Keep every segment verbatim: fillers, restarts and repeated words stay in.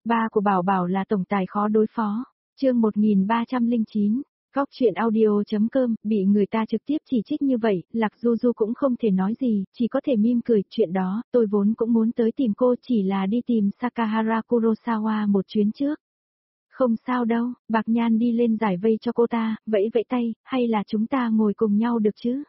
Ba của Bảo Bảo là tổng tài khó đối phó. Chương một nghìn ba trăm lẻ chín. Góc truyện audio.com, bị người ta trực tiếp chỉ trích như vậy, Lạc Du Du cũng không thể nói gì, chỉ có thể mỉm cười. Chuyện đó, tôi vốn cũng muốn tới tìm cô, chỉ là đi tìm Sakahara Kurosawa một chuyến trước. Không sao đâu, Bạc Nhan đi lên giải vây cho cô ta, vẫy vẫy tay, hay là chúng ta ngồi cùng nhau được chứ?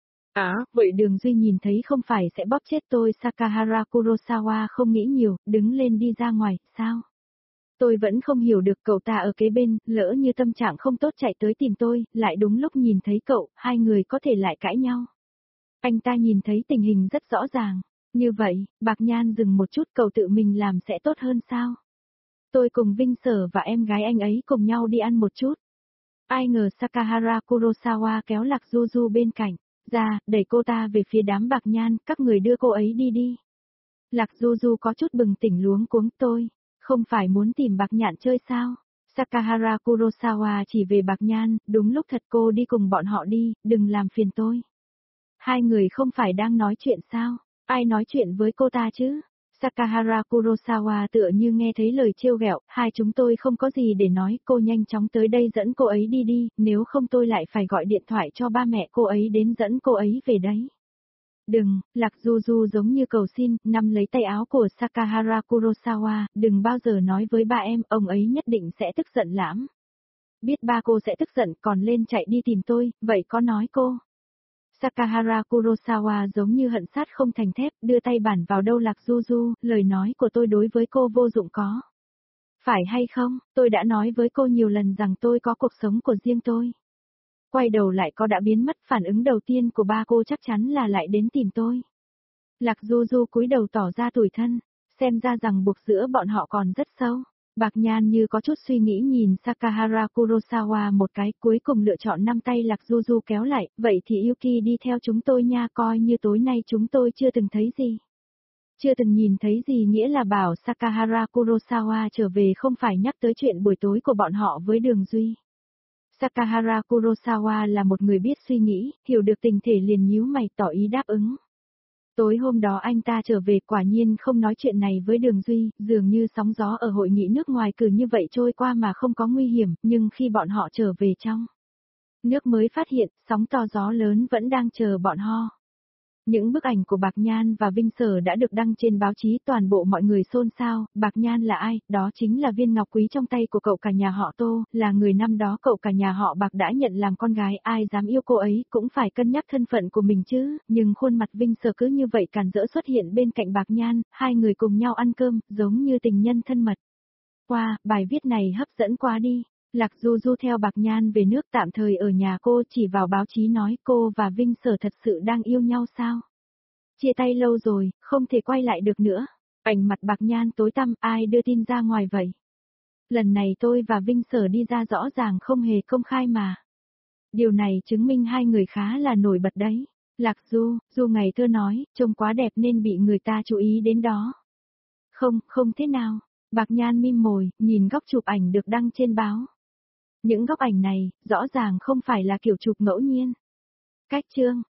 À, vậy Đường Duy nhìn thấy không phải sẽ bóp chết tôi. Sakahara Kurosawa không nghĩ nhiều, đứng lên đi ra ngoài. Sao? Tôi vẫn không hiểu được, cậu ta ở kế bên, lỡ như tâm trạng không tốt chạy tới tìm tôi, lại đúng lúc nhìn thấy cậu, hai người có thể lại cãi nhau. Anh ta nhìn thấy tình hình rất rõ ràng. Như vậy, Bạc Nhan dừng một chút, cậu tự mình làm sẽ tốt hơn sao? Tôi cùng Vinh Sở và em gái anh ấy cùng nhau đi ăn một chút. Ai ngờ Sakahara Kurosawa kéo Lạc Du Du bên cạnh ra, đẩy cô ta về phía đám Bạc Nhan, các người đưa cô ấy đi đi. Lạc Du Du có chút bừng tỉnh luống cuống, tôi không phải muốn tìm Bạc Nhạn chơi sao? Sakahara Kurosawa chỉ về Bạc Nhan, đúng lúc thật, cô đi cùng bọn họ đi, đừng làm phiền tôi. Hai người không phải đang nói chuyện sao? Ai nói chuyện với cô ta chứ? Sakahara Kurosawa tựa như nghe thấy lời trêu ghẹo, hai chúng tôi không có gì để nói, cô nhanh chóng tới đây dẫn cô ấy đi đi, nếu không tôi lại phải gọi điện thoại cho ba mẹ cô ấy đến dẫn cô ấy về đấy. Đừng, Lạc Du Du giống như cầu xin, nắm lấy tay áo của Sakahara Kurosawa, đừng bao giờ nói với ba em, ông ấy nhất định sẽ tức giận lắm. Biết ba cô sẽ tức giận còn lên chạy đi tìm tôi, vậy có nói cô. Sakahara Kurosawa giống như hận sát không thành thép, đưa tay bản vào đâu Lạc Du Du, lời nói của tôi đối với cô vô dụng có. Phải hay không, tôi đã nói với cô nhiều lần rằng tôi có cuộc sống của riêng tôi. Quay đầu lại có đã biến mất, phản ứng đầu tiên của ba cô chắc chắn là lại đến tìm tôi. Lạc Du Du cúi đầu tỏ ra tủi thân, xem ra rằng buộc giữa bọn họ còn rất sâu. Bạc Nhan như có chút suy nghĩ nhìn Sakahara Kurosawa một cái, cuối cùng lựa chọn năm tay Lạc Du Du kéo lại, vậy thì Yuki đi theo chúng tôi nha, coi như tối nay chúng tôi chưa từng thấy gì. Chưa từng nhìn thấy gì nghĩa là bảo Sakahara Kurosawa trở về không phải nhắc tới chuyện buổi tối của bọn họ với Đường Duy. Sakahara Kurosawa là một người biết suy nghĩ, hiểu được tình thể liền nhíu mày tỏ ý đáp ứng. Tối hôm đó anh ta trở về quả nhiên không nói chuyện này với Đường Duy, dường như sóng gió ở hội nghị nước ngoài cứ như vậy trôi qua mà không có nguy hiểm, nhưng khi bọn họ trở về trong nước mới phát hiện, sóng to gió lớn vẫn đang chờ bọn họ. Những bức ảnh của Bạc Nhan và Vinh Sở đã được đăng trên báo chí, toàn bộ mọi người xôn xao. Bạc Nhan là ai? Đó chính là viên ngọc quý trong tay của cậu cả nhà họ Tô, là người năm đó cậu cả nhà họ Bạc đã nhận làm con gái, ai dám yêu cô ấy cũng phải cân nhắc thân phận của mình chứ, nhưng khuôn mặt Vinh Sở cứ như vậy càn rỡ xuất hiện bên cạnh Bạc Nhan, hai người cùng nhau ăn cơm, giống như tình nhân thân mật. Wow, bài viết này hấp dẫn quá đi. Lạc Du Du theo Bạc Nhan về nước tạm thời ở nhà cô, chỉ vào báo chí nói cô và Vinh Sở thật sự đang yêu nhau sao? Chia tay lâu rồi, không thể quay lại được nữa. Ảnh mặt Bạc Nhan tối tăm, ai đưa tin ra ngoài vậy? Lần này tôi và Vinh Sở đi ra rõ ràng không hề công khai mà. Điều này chứng minh hai người khá là nổi bật đấy. Lạc Du, Du ngày thơ nói, trông quá đẹp nên bị người ta chú ý đến đó. Không, không thế nào. Bạc Nhan mím môi, nhìn góc chụp ảnh được đăng trên báo. Những góc ảnh này, rõ ràng không phải là kiểu chụp ngẫu nhiên. Cách chương,